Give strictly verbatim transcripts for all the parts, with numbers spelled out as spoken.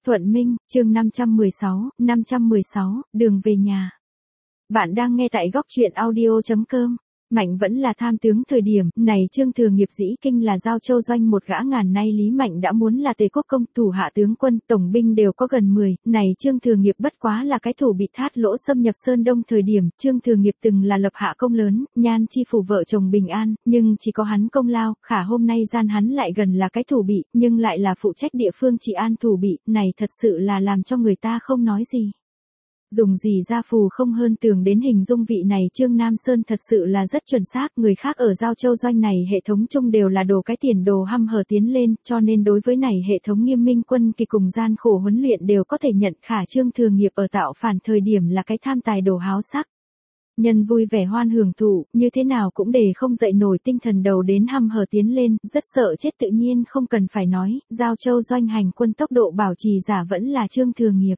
Thuận Minh, chương năm trăm mười sáu, năm trăm mười sáu, đường về nhà. Bạn đang nghe tại góc truyện audio chấm com. Mạnh vẫn là tham tướng thời điểm này, Trương Thừa Nghiệp dĩ kinh là Giao Châu doanh một gã ngàn nay Lý Mạnh đã muốn là Tề Quốc công, thủ hạ tướng quân, tổng binh đều có gần mười, này Trương Thừa Nghiệp bất quá là cái thủ bị thát lỗ xâm nhập Sơn Đông thời điểm, Trương Thừa Nghiệp từng là lập hạ công lớn, Nhan Chi phủ vợ chồng bình an, nhưng chỉ có hắn công lao, khả hôm nay gian hắn lại gần là cái thủ bị, nhưng lại là phụ trách địa phương trị an thủ bị, này thật sự là làm cho người ta không nói gì. Dùng gì ra phù không hơn tường đến hình dung vị này Trương Nam Sơn thật sự là rất chuẩn xác, người khác ở Giao Châu doanh này hệ thống chung đều là đồ cái tiền đồ hăm hở tiến lên, cho nên đối với này hệ thống nghiêm minh quân kỳ cùng gian khổ huấn luyện đều có thể nhận, khả Trương Thừa Nghiệp ở tạo phản thời điểm là cái tham tài đồ háo sắc. Nhân vui vẻ hoan hưởng thụ, như thế nào cũng để không dậy nổi tinh thần đầu đến hăm hở tiến lên, rất sợ chết tự nhiên không cần phải nói, Giao Châu doanh hành quân tốc độ bảo trì giả vẫn là Trương Thừa Nghiệp.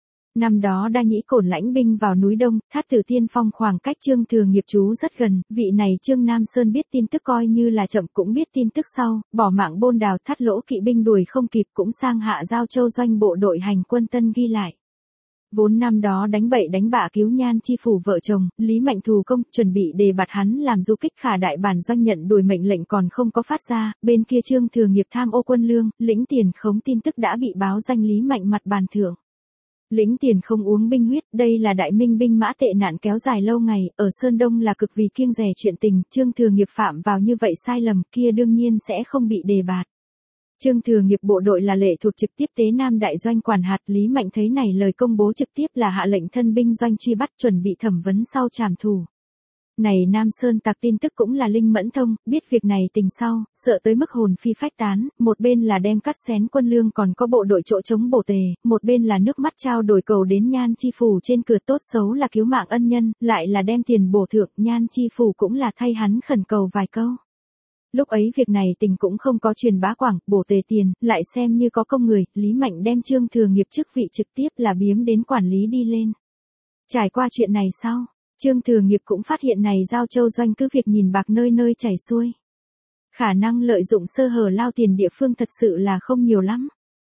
Năm đó Đa Nhĩ Cổn lãnh binh vào núi Đông, Thát Tử Tiên Phong khoảng cách Trương Thừa Nghiệp trú rất gần, vị này Trương Nam Sơn biết tin tức coi như là chậm cũng biết tin tức sau, bỏ mạng bôn đào thắt lỗ kỵ binh đuổi không kịp cũng sang hạ Giao Châu doanh bộ đội hành quân tân ghi lại. Vốn năm đó đánh bậy đánh bạ cứu Nhan Chi phủ vợ chồng, Lý Mạnh thù công, chuẩn bị đề bạt hắn làm du kích, khả đại bản doanh nhận đuổi mệnh lệnh còn không có phát ra, bên kia Trương Thừa Nghiệp tham ô quân lương, lĩnh tiền khống tin tức đã bị báo danh Lý Mạnh mặt bàn thưởng. Lĩnh tiền không uống binh huyết, đây là đại minh binh mã tệ nạn kéo dài lâu ngày, ở Sơn Đông là cực vì kiêng dè chuyện tình, Trương Thừa Nghiệp phạm vào như vậy sai lầm kia đương nhiên sẽ không bị đề bạt. Trương Thừa Nghiệp bộ đội là lệ thuộc trực tiếp Tế Nam đại doanh quản hạt, Lý Mạnh thấy này lời công bố trực tiếp là hạ lệnh thân binh doanh truy bắt, chuẩn bị thẩm vấn sau trảm thù. Này Nam Sơn tặc tin tức cũng là linh mẫn thông, biết việc này tình sau, sợ tới mức hồn phi phách tán, một bên là đem cắt xén quân lương còn có bộ đội chỗ chống bổ tề, một bên là nước mắt trao đổi cầu đến Nhan Chi phủ trên cửa, tốt xấu là cứu mạng ân nhân, lại là đem tiền bổ thượng, Nhan Chi phủ cũng là thay hắn khẩn cầu vài câu. Lúc ấy việc này tình cũng không có truyền bá quảng, bổ tề tiền, lại xem như có công người, Lý Mạnh đem Trương Thừa Nghiệp chức vị trực tiếp là biếm đến quản lý đi lên. Trải qua chuyện này sau, Trương Thừa Nghiệp cũng phát hiện này Giao Châu doanh cứ việc nhìn bạc nơi nơi chảy xuôi. Khả năng lợi dụng sơ hở lao tiền địa phương thật sự là không nhiều lắm.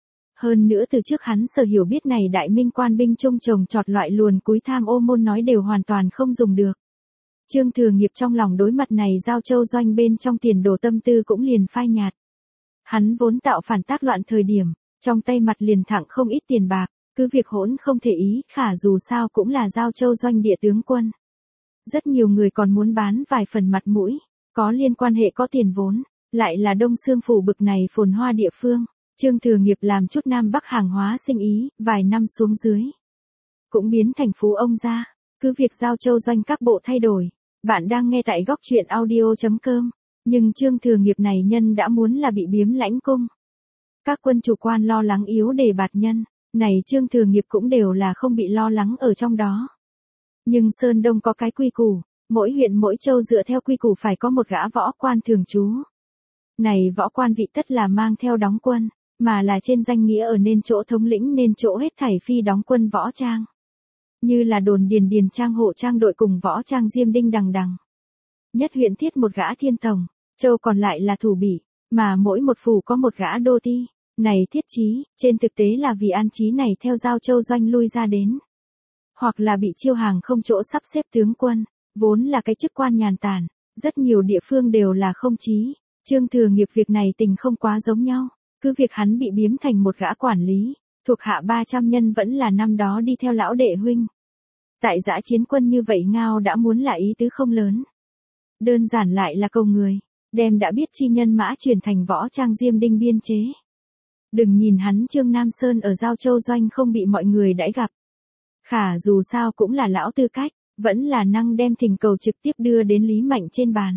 Hơn nữa từ trước hắn sở hiểu biết này đại minh quan binh trung trồng trọt loại luồn cúi tham ô môn nói đều hoàn toàn không dùng được. Trương Thừa Nghiệp trong lòng đối mặt này Giao Châu doanh bên trong tiền đồ tâm tư cũng liền phai nhạt. Hắn vốn tạo phản tác loạn thời điểm, trong tay mặt liền thẳng không ít tiền bạc, cứ việc hỗn không thể ý, khả dù sao cũng là Giao Châu doanh địa tướng quân. Rất nhiều người còn muốn bán vài phần mặt mũi, có liên quan hệ có tiền vốn, lại là Đông Xương phủ bực này phồn hoa địa phương, Trương Thừa Nghiệp làm chút Nam Bắc hàng hóa sinh ý, vài năm xuống dưới cũng biến thành phú ông gia, cứ việc Giao Châu doanh các bộ thay đổi. Bạn đang nghe tại góc truyện audio chấm com, nhưng Trương Thừa Nghiệp này nhân đã muốn là bị biếm lãnh cung. Các quân chủ quan lo lắng yếu đề bạt nhân, này Trương Thừa Nghiệp cũng đều là không bị lo lắng ở trong đó. Nhưng Sơn Đông có cái quy củ, mỗi huyện mỗi châu dựa theo quy củ phải có một gã võ quan thường trú. Này võ quan vị tất là mang theo đóng quân, mà là trên danh nghĩa ở nên chỗ thống lĩnh nên chỗ hết thảy phi đóng quân võ trang. Như là đồn điền điền trang hộ trang đội cùng võ trang diêm đinh đằng đằng. Nhất huyện thiết một gã thiên tổng, châu còn lại là thủ bị, mà mỗi một phủ có một gã đô ti. Này thiết chí, trên thực tế là vì an trí này theo Giao Châu doanh lui ra đến. Hoặc là bị chiêu hàng không chỗ sắp xếp tướng quân, vốn là cái chức quan nhàn tản, rất nhiều địa phương đều là không chí. Trương Thừa Nghiệp việc này tình không quá giống nhau, cứ việc hắn bị biếm thành một gã quản lý, thuộc hạ ba trăm nhân vẫn là năm đó đi theo lão đệ huynh. Tại dã chiến quân như vậy ngao đã muốn là ý tứ không lớn. Đơn giản lại là cầu người, đem đã biết chi nhân mã chuyển thành võ trang diêm đinh biên chế. Đừng nhìn hắn Trương Nam Sơn ở Giao Châu doanh không bị mọi người đãi gặp. Khả dù sao cũng là lão tư cách, vẫn là năng đem thỉnh cầu trực tiếp đưa đến Lý Mạnh trên bàn.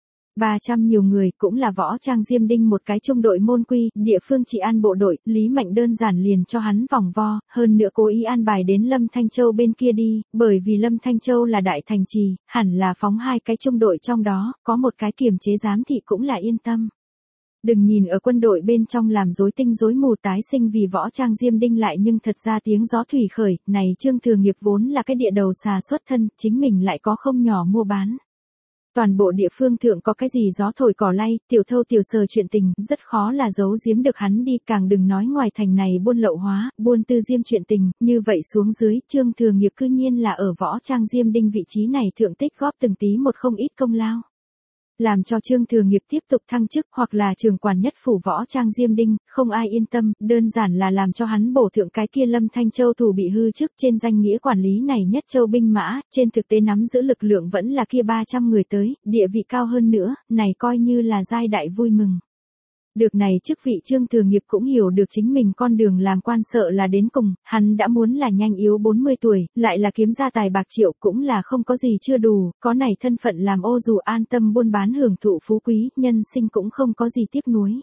ba trăm nhiều người cũng là võ trang diêm đinh một cái trung đội môn quy, địa phương trị an bộ đội, Lý Mạnh đơn giản liền cho hắn vòng vo, hơn nữa cố ý an bài đến Lâm Thanh Châu bên kia đi, bởi vì Lâm Thanh Châu là đại thành trì, hẳn là phóng hai cái trung đội trong đó, có một cái kiềm chế giám thị cũng là yên tâm. Đừng nhìn ở quân đội bên trong làm rối tinh rối mù tái sinh vì võ trang diêm đinh lại nhưng thật ra tiếng gió thủy khởi, này Trương Thừa Nghiệp vốn là cái địa đầu xà xuất thân, chính mình lại có không nhỏ mua bán. Toàn bộ địa phương thượng có cái gì gió thổi cỏ lay, tiểu thâu tiểu sờ chuyện tình, rất khó là giấu giếm được hắn đi, càng đừng nói ngoài thành này buôn lậu hóa, buôn tư diêm chuyện tình, như vậy xuống dưới, Trương Thừa Nghiệp cư nhiên là ở võ trang diêm đinh vị trí này thượng tích góp từng tí một không ít công lao. Làm cho Trương Thừa Nghiệp tiếp tục thăng chức hoặc là trưởng quản nhất phủ võ trang diêm đinh, không ai yên tâm, đơn giản là làm cho hắn bổ thượng cái kia Lâm Thanh Châu thủ bị hư chức trên danh nghĩa quản lý này nhất châu binh mã, trên thực tế nắm giữ lực lượng vẫn là kia ba trăm người tới, địa vị cao hơn nữa, này coi như là giai đại vui mừng. Được này chức vị Trương Thừa Nghiệp cũng hiểu được chính mình con đường làm quan sợ là đến cùng, hắn đã muốn là nhanh yếu bốn mươi tuổi, lại là kiếm gia tài bạc triệu cũng là không có gì chưa đủ, có này thân phận làm ô dù an tâm buôn bán hưởng thụ phú quý, nhân sinh cũng không có gì tiếc nuối.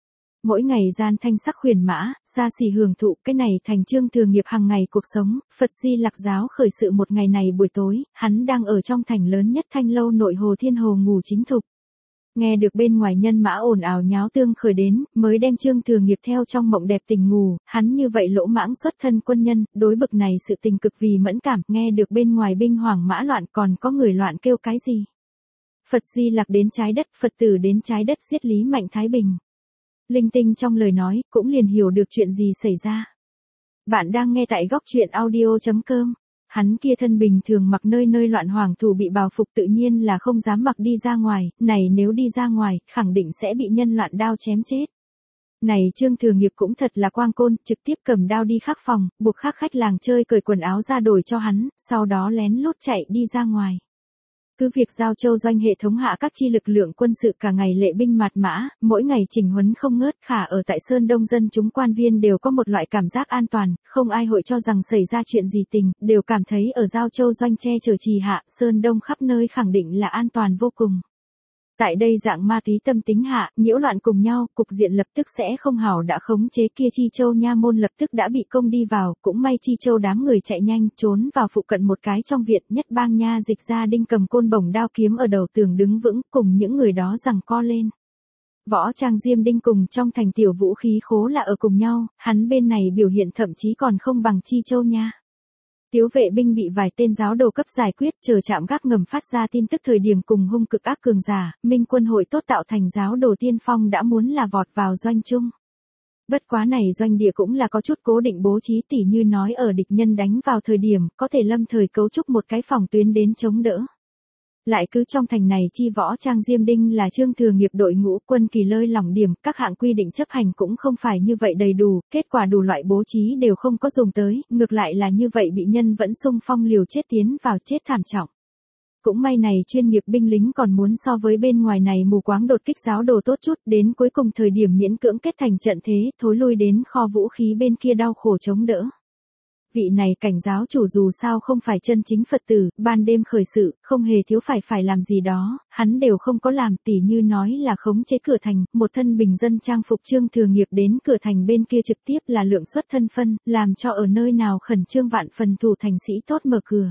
Mỗi ngày gian thanh sắc khuyển mã, xa xỉ hưởng thụ, cái này thành Trương Thừa Nghiệp hàng ngày cuộc sống, Phật Di Lặc giáo khởi sự một ngày này buổi tối, hắn đang ở trong thành lớn nhất Thanh Lâu nội Hồ Thiên Hồ ngủ chính thục. Nghe được bên ngoài nhân mã ồn ào nháo tương khởi đến, mới đem Trương Thừa Nghiệp theo trong mộng đẹp tình ngủ, hắn như vậy lỗ mãng xuất thân quân nhân, đối bực này sự tình cực vì mẫn cảm, nghe được bên ngoài binh hoảng mã loạn còn có người loạn kêu cái gì. Phật Di Lặc đến trái đất, Phật tử đến trái đất giết Lý Mạnh Thái Bình. Linh tinh trong lời nói, cũng liền hiểu được chuyện gì xảy ra. Bạn đang nghe tại góc truyện audio chấm com. Hắn kia thân bình thường mặc nơi nơi loạn hoàng thủ bị bào phục tự nhiên là không dám mặc đi ra ngoài, này nếu đi ra ngoài, khẳng định sẽ bị nhân loạn đao chém chết. Này Trương Thừa Nghiệp cũng thật là quang côn, trực tiếp cầm đao đi khắc phòng, buộc khắc khách làng chơi cởi quần áo ra đổi cho hắn, sau đó lén lút chạy đi ra ngoài. Cứ việc Giao Châu doanh hệ thống hạ các chi lực lượng quân sự cả ngày lệ binh mạt mã, mỗi ngày chỉnh huấn không ngớt, khả ở tại Sơn Đông dân chúng quan viên đều có một loại cảm giác an toàn, không ai hội cho rằng xảy ra chuyện gì tình, đều cảm thấy ở Giao Châu doanh che chở trì hạ, Sơn Đông khắp nơi khẳng định là an toàn vô cùng. Tại đây dạng ma túy tâm tính hạ, nhiễu loạn cùng nhau, cục diện lập tức sẽ không hảo đã khống chế kia Chi Châu nha môn lập tức đã bị công đi vào, cũng may Chi Châu đám người chạy nhanh, trốn vào phụ cận một cái trong viện, nhất bang nha dịch gia đinh cầm côn bổng đao kiếm ở đầu tường đứng vững, cùng những người đó giằng co lên. Võ trang diêm đinh cùng trong thành tiểu vũ khí khố là ở cùng nhau, hắn bên này biểu hiện thậm chí còn không bằng Chi Châu nha. Tiếu vệ binh bị vài tên giáo đồ cấp giải quyết, chờ chạm gác ngầm phát ra tin tức thời điểm cùng hung cực ác cường giả, Minh quân hội tốt tạo thành giáo đồ tiên phong đã muốn là vọt vào doanh chung. Bất quá này doanh địa cũng là có chút cố định bố trí tỉ như nói ở địch nhân đánh vào thời điểm, có thể lâm thời cấu trúc một cái phòng tuyến đến chống đỡ. Lại cứ trong thành này chi võ trang diêm đinh là Trương Thừa Nghiệp đội ngũ quân kỳ lơi lỏng điểm, các hạng quy định chấp hành cũng không phải như vậy đầy đủ, kết quả đủ loại bố trí đều không có dùng tới, ngược lại là như vậy bị nhân vẫn xung phong liều chết tiến vào chết thảm trọng. Cũng may này chuyên nghiệp binh lính còn muốn so với bên ngoài này mù quáng đột kích giáo đồ tốt chút, đến cuối cùng thời điểm miễn cưỡng kết thành trận thế, thối lui đến kho vũ khí bên kia đau khổ chống đỡ. Vị này cảnh giáo chủ dù sao không phải chân chính Phật tử, ban đêm khởi sự, không hề thiếu phải phải làm gì đó, hắn đều không có làm, tỉ như nói là khống chế cửa thành, một thân bình dân trang phục Trương Thừa Nghiệp đến cửa thành bên kia trực tiếp là lượng xuất thân phân, làm cho ở nơi nào khẩn trương vạn phần thủ thành sĩ tốt mở cửa.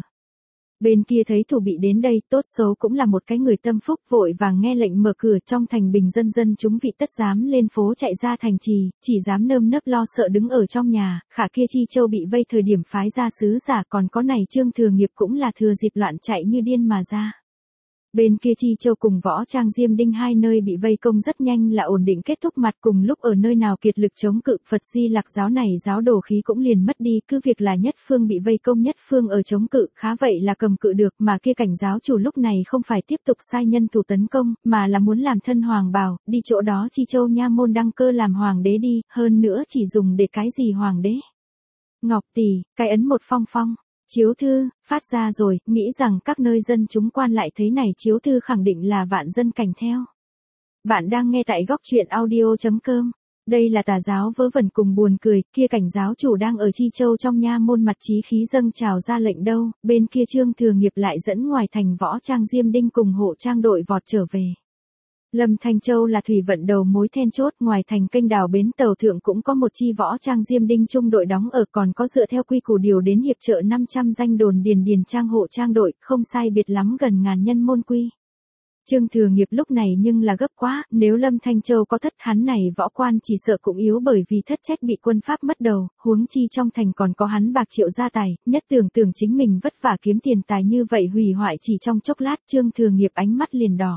Bên kia thấy thủ bị đến đây, tốt xấu cũng là một cái người tâm phúc, vội vàng nghe lệnh mở cửa, trong thành bình dân dân chúng vị tất dám lên phố chạy ra thành trì, chỉ dám nơm nớp lo sợ đứng ở trong nhà, khả kia Chi Châu bị vây thời điểm phái ra sứ giả, còn có này Trương Thừa Nghiệp cũng là thừa dịp loạn chạy như điên mà ra. Bên kia Chi Châu cùng võ trang diêm đinh hai nơi bị vây công rất nhanh là ổn định kết thúc mặt, cùng lúc ở nơi nào kiệt lực chống cự, Phật Di Lặc giáo này giáo đồ khí cũng liền mất đi, cứ việc là nhất phương bị vây công nhất phương ở chống cự, khá vậy là cầm cự được, mà kia cảnh giáo chủ lúc này không phải tiếp tục sai nhân thủ tấn công, mà là muốn làm thân hoàng bào, đi chỗ đó Chi Châu nha môn đăng cơ làm hoàng đế đi, hơn nữa chỉ dùng để cái gì hoàng đế. Ngọc tỷ, cái ấn một phong phong. Chiếu thư, phát ra rồi, nghĩ rằng các nơi dân chúng quan lại thấy này chiếu thư khẳng định là vạn dân cảnh theo. Bạn đang nghe tại góc truyện audio chấm com. Đây là tà giáo vớ vẩn cùng buồn cười, kia cảnh giáo chủ đang ở Chi Châu trong nha môn mặt chí khí dâng trào ra lệnh đâu, bên kia Trương Thừa Nghiệp lại dẫn ngoài thành võ trang diêm đinh cùng hộ trang đội vọt trở về. Lâm Thanh Châu là thủy vận đầu mối then chốt, ngoài thành kênh đào bến tàu thượng cũng có một chi võ trang diêm đinh trung đội đóng ở, còn có dựa theo quy củ điều đến hiệp trợ năm trăm danh đồn điền điền trang hộ trang đội, không sai biệt lắm gần ngàn nhân môn quy. Trương Thừa Nghiệp lúc này nhưng là gấp quá, nếu Lâm Thanh Châu có thất hắn này võ quan chỉ sợ cũng yếu bởi vì thất trách bị quân Pháp mất đầu, huống chi trong thành còn có hắn bạc triệu gia tài, nhất tưởng tưởng chính mình vất vả kiếm tiền tài như vậy hủy hoại chỉ trong chốc lát. Trương Thừa Nghiệp ánh mắt liền đỏ.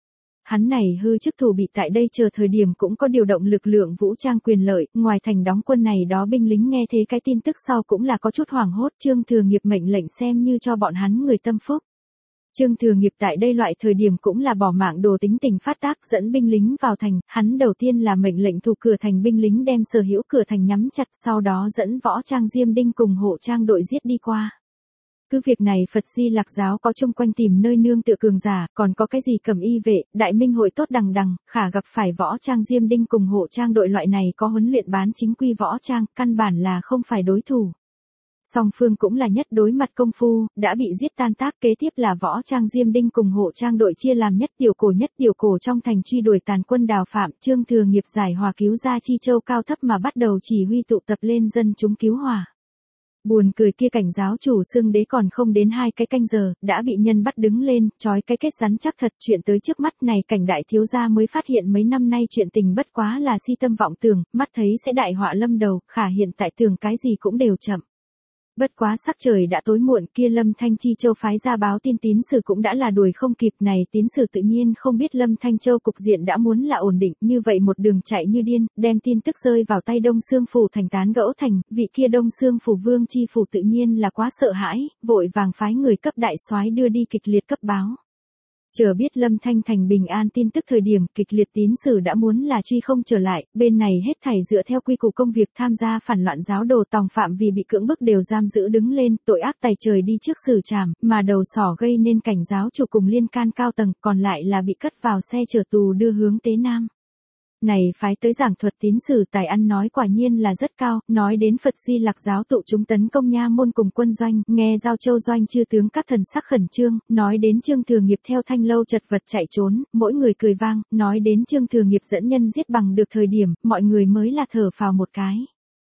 Hắn này hư chức thủ bị tại đây chờ thời điểm cũng có điều động lực lượng vũ trang quyền lợi, ngoài thành đóng quân này đó binh lính nghe thế cái tin tức sau cũng là có chút hoảng hốt. Trương Thừa Nghiệp mệnh lệnh xem như cho bọn hắn người tâm phúc. Trương Thừa Nghiệp tại đây loại thời điểm cũng là bỏ mạng đồ tính tình phát tác dẫn binh lính vào thành, hắn đầu tiên là mệnh lệnh thủ cửa thành binh lính đem sở hữu cửa thành nhắm chặt, sau đó dẫn võ trang Diêm Đinh cùng hộ trang đội giết đi qua. Cứ việc này Phật Di Lạc giáo có chung quanh tìm nơi nương tựa cường giả, còn có cái gì cầm y vệ, đại minh hội tốt đằng đằng, khả gặp phải võ trang Diêm Đinh cùng hộ trang đội loại này có huấn luyện bán chính quy võ trang, căn bản là không phải đối thủ. Song phương cũng là nhất đối mặt công phu, đã bị giết tan tác. Kế tiếp là võ trang Diêm Đinh cùng hộ trang đội chia làm nhất tiểu cổ nhất tiểu cổ trong thành truy đuổi tàn quân Đào Phạm. Trương Thừa Nghiệp giải hòa cứu ra Chi Châu cao thấp mà bắt đầu chỉ huy tụ tập lên dân chúng cứu hỏa. Buồn cười kia cảnh giáo chủ Xương Đế còn không đến hai cái canh giờ, đã bị nhân bắt đứng lên, trói cái kết rắn chắc thật. Chuyện tới trước mắt này cảnh đại thiếu gia mới phát hiện mấy năm nay chuyện tình bất quá là si tâm vọng tưởng, mắt thấy sẽ đại họa lâm đầu, khả hiện tại tưởng cái gì cũng đều chậm. Bất quá sắc trời đã tối muộn, kia Lâm Thanh Chi Châu phái ra báo tin tín sử cũng đã là đuổi không kịp. Này tín sử tự nhiên không biết Lâm Thanh Châu cục diện đã muốn là ổn định, như vậy một đường chạy như điên, đem tin tức rơi vào tay Đông Xương phủ thành tán gẫu thành, vị kia Đông Xương phủ vương chi phủ tự nhiên là quá sợ hãi, vội vàng phái người cấp đại soái đưa đi kịch liệt cấp báo. Chờ biết Lâm Thanh thành bình an tin tức thời điểm kịch liệt tín sử đã muốn là truy không trở lại, bên này hết thảy dựa theo quy củ công việc tham gia phản loạn giáo đồ tòng phạm vì bị cưỡng bức đều giam giữ đứng lên, tội ác tày trời đi trước xử trảm, mà đầu sỏ gây nên cảnh giáo chủ cùng liên can cao tầng, còn lại là bị cất vào xe chở tù đưa hướng Tế Nam. Này phái tới giảng thuật tín sử tài ăn nói quả nhiên là rất cao, nói đến Phật Di Lạc giáo tụ chúng tấn công nha môn cùng quân doanh, nghe Giao Châu doanh chư tướng các thần sắc khẩn trương, nói đến Trương Thừa Nghiệp theo thanh lâu chật vật chạy trốn, mỗi người cười vang, nói đến Trương Thừa Nghiệp dẫn nhân giết bằng được thời điểm, mọi người mới là thở phào một cái.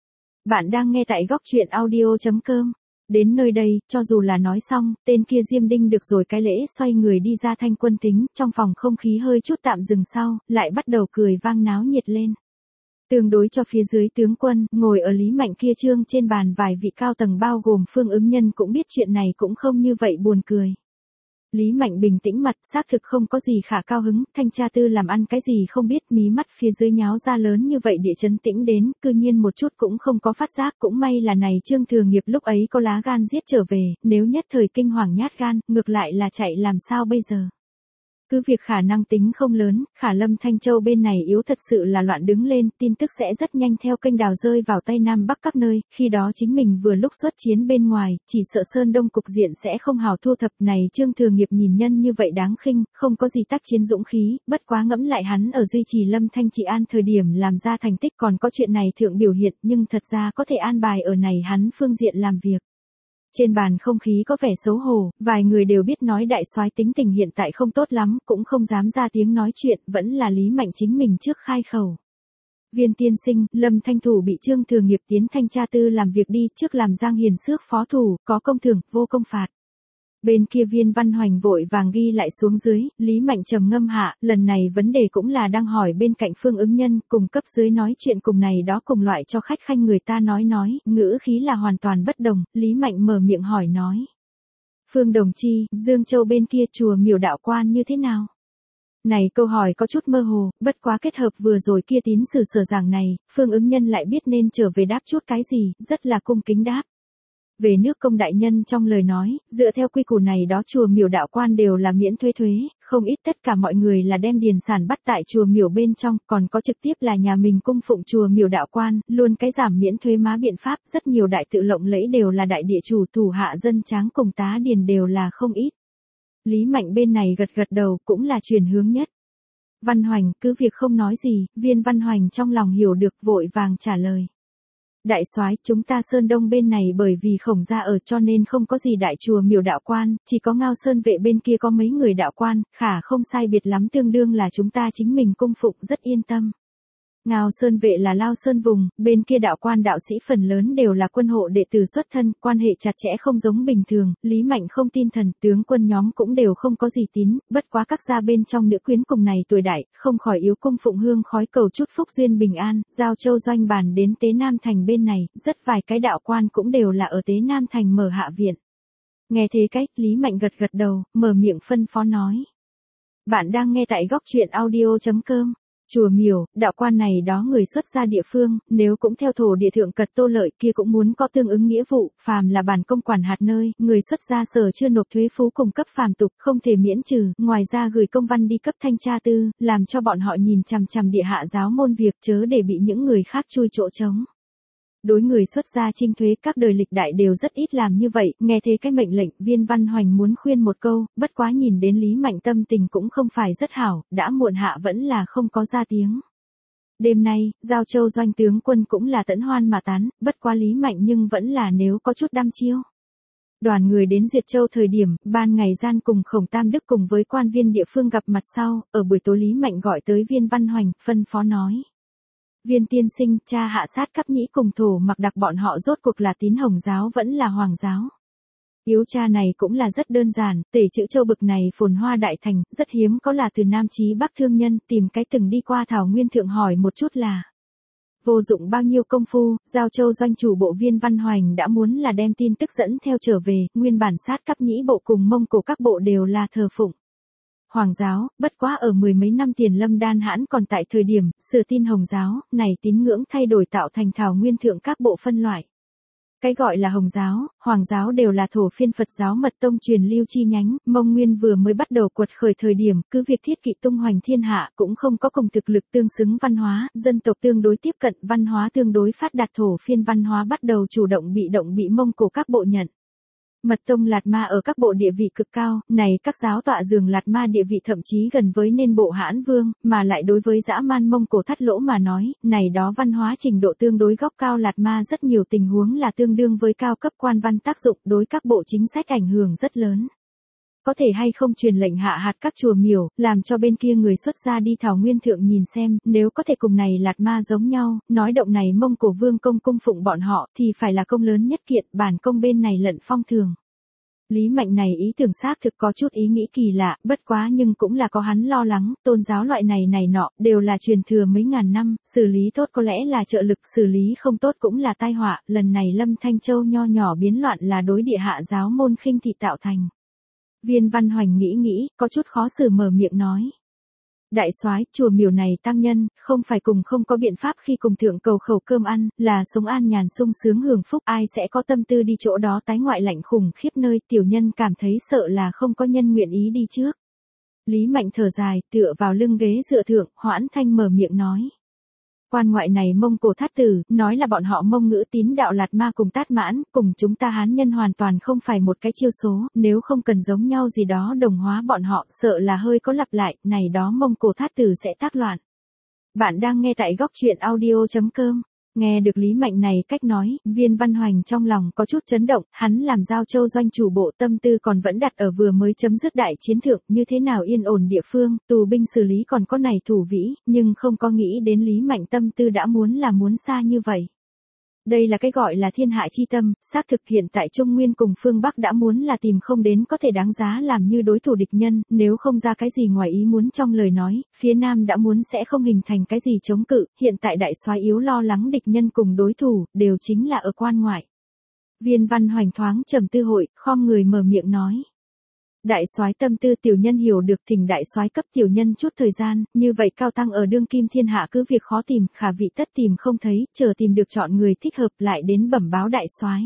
Bạn đang nghe tại góc truyện audio chấm com. Đến nơi đây, cho dù là nói xong, tên kia Diêm Đinh được rồi cái lễ xoay người đi ra thanh quân tính, trong phòng không khí hơi chút tạm dừng sau, lại bắt đầu cười vang náo nhiệt lên. Tương đối cho phía dưới tướng quân, ngồi ở Lý Mạnh kia trương trên bàn vài vị cao tầng bao gồm Phương Ứng Nhân cũng biết chuyện này cũng không như vậy buồn cười. Lý Mạnh bình tĩnh mặt, xác thực không có gì khả cao hứng, thanh tra tư làm ăn cái gì không biết, mí mắt phía dưới nháo ra lớn như vậy địa chấn tĩnh đến, cư nhiên một chút cũng không có phát giác, cũng may là này Trương Thừa Nghiệp lúc ấy có lá gan giết trở về, nếu nhất thời kinh hoàng nhát gan, ngược lại là chạy làm sao bây giờ. Cứ việc khả năng tính không lớn, khả Lâm Thanh Châu bên này yếu thật sự là loạn đứng lên, tin tức sẽ rất nhanh theo kênh đào rơi vào Tây Nam Bắc các nơi, khi đó chính mình vừa lúc xuất chiến bên ngoài, chỉ sợ Sơn Đông cục diện sẽ không hào thu thập. Này Trương Thừa Nghiệp nhìn nhân như vậy đáng khinh, không có gì tác chiến dũng khí, bất quá ngẫm lại hắn ở duy trì Lâm Thanh trị an thời điểm làm ra thành tích còn có chuyện này thượng biểu hiện, nhưng thật ra có thể an bài ở này hắn phương diện làm việc. Trên bàn không khí có vẻ xấu hổ, vài người đều biết nói đại soái tính tình hiện tại không tốt lắm, cũng không dám ra tiếng nói chuyện, vẫn là Lý Mạnh chính mình trước khai khẩu. Viên tiên sinh, Lâm Thanh Thủ bị Trương Thừa Nghiệp tiến thanh tra tư làm việc đi, trước làm Giang Hiền Xước phó thủ, có công thưởng, vô công phạt. Bên kia Viên Văn Hoành vội vàng ghi lại xuống dưới, Lý Mạnh trầm ngâm hạ, lần này vấn đề cũng là đang hỏi bên cạnh Phương Ứng Nhân, cùng cấp dưới nói chuyện cùng này đó cùng loại cho khách khanh người ta nói nói, ngữ khí là hoàn toàn bất đồng, Lý Mạnh mở miệng hỏi nói. Phương đồng chi, Dương Châu bên kia chùa Miểu đạo quan như thế nào? Này câu hỏi có chút mơ hồ, bất quá kết hợp vừa rồi kia tín sử sở giảng này, Phương Ứng Nhân lại biết nên trở về đáp chút cái gì, rất là cung kính đáp. Về nước công đại nhân trong lời nói, dựa theo quy củ này đó chùa Miểu đạo quan đều là miễn thuế thuế, không ít tất cả mọi người là đem điền sản bắt tại chùa Miểu bên trong, còn có trực tiếp là nhà mình cung phụng chùa Miểu đạo quan, luôn cái giảm miễn thuế má biện pháp, rất nhiều đại tự lộng lẫy đều là đại địa chủ, thủ hạ dân tráng cùng tá điền đều là không ít. Lý Mạnh bên này gật gật đầu, cũng là truyền hướng nhất. Văn Hoành, cứ việc không nói gì, Viên Văn Hoành trong lòng hiểu được vội vàng trả lời. Đại soái, chúng ta Sơn Đông bên này bởi vì Khổng gia ở cho nên không có gì đại chùa Miểu đạo quan, chỉ có Ngao Sơn vệ bên kia có mấy người đạo quan, khả không sai biệt lắm tương đương là chúng ta chính mình cung phụng rất yên tâm. Ngao Sơn vệ là Lao Sơn vùng, bên kia đạo quan đạo sĩ phần lớn đều là quân hộ đệ tử xuất thân, quan hệ chặt chẽ không giống bình thường, Lý Mạnh không tin thần, tướng quân nhóm cũng đều không có gì tín, bất quá các gia bên trong nữ quyến cùng này tuổi đại, không khỏi yếu cung phụng hương khói cầu chút phúc duyên bình an, giao châu doanh bàn đến Tế Nam Thành bên này, rất vài cái đạo quan cũng đều là ở Tế Nam Thành mở hạ viện. Nghe thế cách, Lý Mạnh gật gật đầu, mở miệng phân phó nói. Bạn đang nghe tại góc truyện audio chấm com. Chùa Miểu, đạo quan này đó người xuất gia địa phương, nếu cũng theo thổ địa thượng cật tô lợi kia cũng muốn có tương ứng nghĩa vụ, phàm là bản công quản hạt nơi, người xuất gia sở chưa nộp thuế phú cùng cấp phàm tục, không thể miễn trừ, ngoài ra gửi công văn đi cấp thanh tra tư, làm cho bọn họ nhìn chằm chằm địa hạ giáo môn việc chớ để bị những người khác chui chỗ trống. Đối người xuất gia trinh thuế các đời lịch đại đều rất ít làm như vậy, nghe thế cái mệnh lệnh, Viên Văn Hoành muốn khuyên một câu, bất quá nhìn đến Lý Mạnh tâm tình cũng không phải rất hảo, đã muộn hạ vẫn là không có ra tiếng. Đêm nay, Giao Châu doanh tướng quân cũng là tẫn hoan mà tán, bất quá Lý Mạnh nhưng vẫn là nếu có chút đăm chiêu. Đoàn người đến Diệt Châu thời điểm, ban ngày gian cùng Khổng Tam Đức cùng với quan viên địa phương gặp mặt sau, ở buổi tối Lý Mạnh gọi tới Viên Văn Hoành, phân phó nói. Viên tiên sinh, cha hạ sát cấp nhĩ cùng thổ mặc đặc bọn họ rốt cuộc là tín Hồng giáo vẫn là Hoàng giáo. Yếu cha này cũng là rất đơn giản, tể chữ châu bực này phồn hoa đại thành, rất hiếm có là từ Nam chí Bắc thương nhân tìm cái từng đi qua Thảo Nguyên thượng hỏi một chút là. Vô dụng bao nhiêu công phu, Giao Châu doanh chủ bộ Viên Văn Hoành đã muốn là đem tin tức dẫn theo trở về, nguyên bản sát cấp nhĩ bộ cùng Mông Cổ các bộ đều là thờ phụng Hoàng giáo, bất quá ở mười mấy năm tiền Lâm Đan Hãn còn tại thời điểm, sửa tin Hồng giáo, này tín ngưỡng thay đổi tạo thành Thảo Nguyên thượng các bộ phân loại. Cái gọi là Hồng giáo, Hoàng giáo đều là thổ phiên Phật giáo mật tông truyền lưu chi nhánh, Mông Nguyên vừa mới bắt đầu quật khởi thời điểm, cứ việc thiết kỵ tung hoành thiên hạ cũng không có cùng thực lực tương xứng văn hóa, dân tộc tương đối tiếp cận, văn hóa tương đối phát đạt thổ phiên văn hóa bắt đầu chủ động bị động bị Mông Cổ các bộ nhận. Mật tông Lạt Ma ở các bộ địa vị cực cao, này các giáo tọa dường Lạt Ma địa vị thậm chí gần với nên bộ Hãn Vương, mà lại đối với dã man Mông Cổ Thắt Lỗ mà nói, này đó văn hóa trình độ tương đối góc cao Lạt Ma rất nhiều tình huống là tương đương với cao cấp quan văn tác dụng đối các bộ chính sách ảnh hưởng rất lớn. Có thể hay không truyền lệnh hạ hạt các chùa miểu, làm cho bên kia người xuất gia đi Thảo Nguyên thượng nhìn xem, nếu có thể cùng này Lạt Ma giống nhau, nói động này Mông Cổ Vương công cung phụng bọn họ thì phải là công lớn nhất kiện, bản công bên này lận phong thường. Lý Mạnh này ý tưởng xác thực có chút ý nghĩ kỳ lạ, bất quá nhưng cũng là có hắn lo lắng, tôn giáo loại này này nọ, đều là truyền thừa mấy ngàn năm, xử lý tốt có lẽ là trợ lực, xử lý không tốt cũng là tai họa, lần này Lâm Thanh Châu nho nhỏ biến loạn là đối địa hạ giáo môn khinh thị tạo thành. Viên Văn Hoành nghĩ nghĩ, có chút khó xử mở miệng nói. Đại soái, chùa miểu này tăng nhân, không phải cùng không có biện pháp khi cùng thượng cầu khẩu cơm ăn, là sống an nhàn sung sướng hưởng phúc, ai sẽ có tâm tư đi chỗ đó tái ngoại lạnh khủng khiếp nơi tiểu nhân cảm thấy sợ là không có nhân nguyện ý đi trước. Lý Mạnh thở dài, tựa vào lưng ghế dựa thượng, hoãn thanh mở miệng nói. Quan ngoại này Mông Cổ Thát Tử, nói là bọn họ Mông ngữ tín đạo Lạt Ma cùng Tát Mãn, cùng chúng ta Hán nhân hoàn toàn không phải một cái chiêu số, nếu không cần giống nhau gì đó đồng hóa bọn họ, sợ là hơi có lặp lại, này đó Mông Cổ Thát Tử sẽ tác loạn. Bạn đang nghe tại góc truyện audio chấm com. Nghe được Lý Mạnh này cách nói, Viên Văn Hoành trong lòng có chút chấn động, hắn làm Giao Châu doanh chủ bộ tâm tư còn vẫn đặt ở vừa mới chấm dứt đại chiến thượng, như thế nào yên ổn địa phương, tù binh xử lý còn có này thủ vĩ, nhưng không có nghĩ đến Lý Mạnh tâm tư đã muốn là muốn xa như vậy. Đây là cái gọi là thiên hạ chi tâm, xác thực hiện tại Trung Nguyên cùng phương Bắc đã muốn là tìm không đến có thể đáng giá làm như đối thủ địch nhân, nếu không ra cái gì ngoài ý muốn trong lời nói, phía Nam đã muốn sẽ không hình thành cái gì chống cự, hiện tại đại soái yếu lo lắng địch nhân cùng đối thủ, đều chính là ở quan ngoại. Viên Văn Hoành thoáng trầm tư hội, khom người mở miệng nói. Đại soái tâm tư tiểu nhân hiểu được, thỉnh đại soái cấp tiểu nhân chút thời gian, như vậy cao tăng ở đương kim thiên hạ cứ việc khó tìm, khả vị tất tìm không thấy, chờ tìm được chọn người thích hợp lại đến bẩm báo đại soái.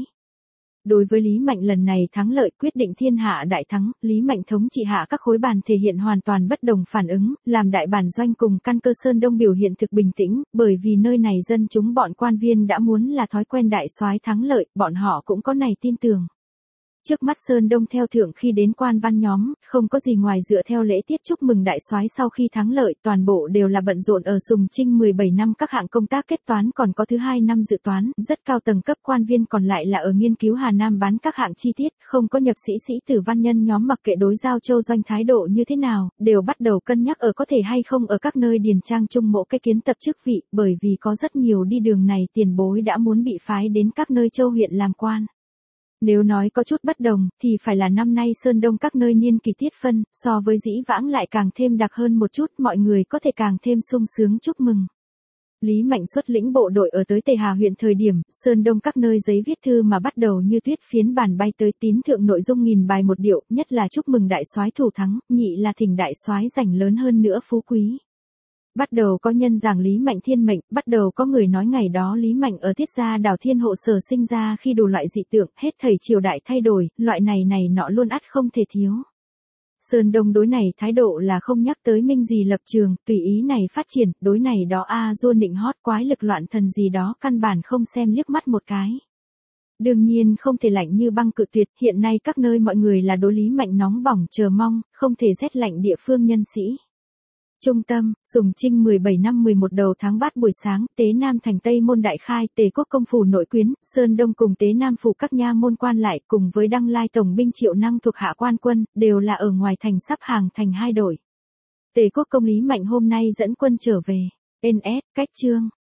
Đối với Lý Mạnh lần này thắng lợi quyết định thiên hạ đại thắng, Lý Mạnh thống trị hạ các khối bàn thể hiện hoàn toàn bất đồng phản ứng, làm đại bản doanh cùng căn cơ Sơn Đông biểu hiện thực bình tĩnh, bởi vì nơi này dân chúng bọn quan viên đã muốn là thói quen đại soái thắng lợi, bọn họ cũng có này tin tưởng. Trước mắt Sơn Đông theo thượng khi đến quan văn nhóm, không có gì ngoài dựa theo lễ tiết chúc mừng đại soái sau khi thắng lợi, toàn bộ đều là bận rộn ở Sùng Trinh mười bảy năm các hạng công tác kết toán, còn có thứ hai năm dự toán, rất cao tầng cấp quan viên còn lại là ở nghiên cứu Hà Nam bán các hạng chi tiết, không có nhập sĩ sĩ tử văn nhân nhóm mặc kệ đối Giao Châu doanh thái độ như thế nào, đều bắt đầu cân nhắc ở có thể hay không ở các nơi điền trang trung mộ cái kiến tập chức vị, bởi vì có rất nhiều đi đường này tiền bối đã muốn bị phái đến các nơi châu huyện làm quan. Nếu nói có chút bất đồng, thì phải là năm nay Sơn Đông các nơi niên kỳ tiết phân, so với dĩ vãng lại càng thêm đặc hơn một chút, mọi người có thể càng thêm sung sướng chúc mừng. Lý Mạnh xuất lĩnh bộ đội ở tới Tề Hà huyện thời điểm, Sơn Đông các nơi giấy viết thư mà bắt đầu như tuyết phiến bản bay tới, tín thượng nội dung nghìn bài một điệu, nhất là chúc mừng đại soái thủ thắng, nhị là thỉnh đại soái giành lớn hơn nữa phú quý. Bắt đầu có nhân giảng Lý Mạnh thiên mệnh, bắt đầu có người nói ngày đó Lý Mạnh ở Tiết Gia Đảo Thiên Hộ Sở sinh ra khi đủ loại dị tượng, hết thầy triều đại thay đổi, loại này này nọ luôn ắt không thể thiếu. Sơn Đông đối này thái độ là không nhắc tới minh gì lập trường, tùy ý này phát triển, đối này đó a du nịnh hót quái lực loạn thần gì đó căn bản không xem liếc mắt một cái. Đương nhiên không thể lạnh như băng cự tuyệt, hiện nay các nơi mọi người là đối Lý Mạnh nóng bỏng chờ mong, không thể rét lạnh địa phương nhân sĩ. Trung tâm, Sùng Trinh mười bảy năm mười một đầu tháng Bát buổi sáng, Tế Nam thành Tây môn đại khai, Tề quốc công phủ nội quyến, Sơn Đông cùng Tế Nam phủ các nha môn quan lại, cùng với Đăng Lai tổng binh Triệu Năng thuộc hạ quan quân, đều là ở ngoài thành sắp hàng thành hai đội. Tề quốc công Lý Mạnh hôm nay dẫn quân trở về. en ét, cách chương.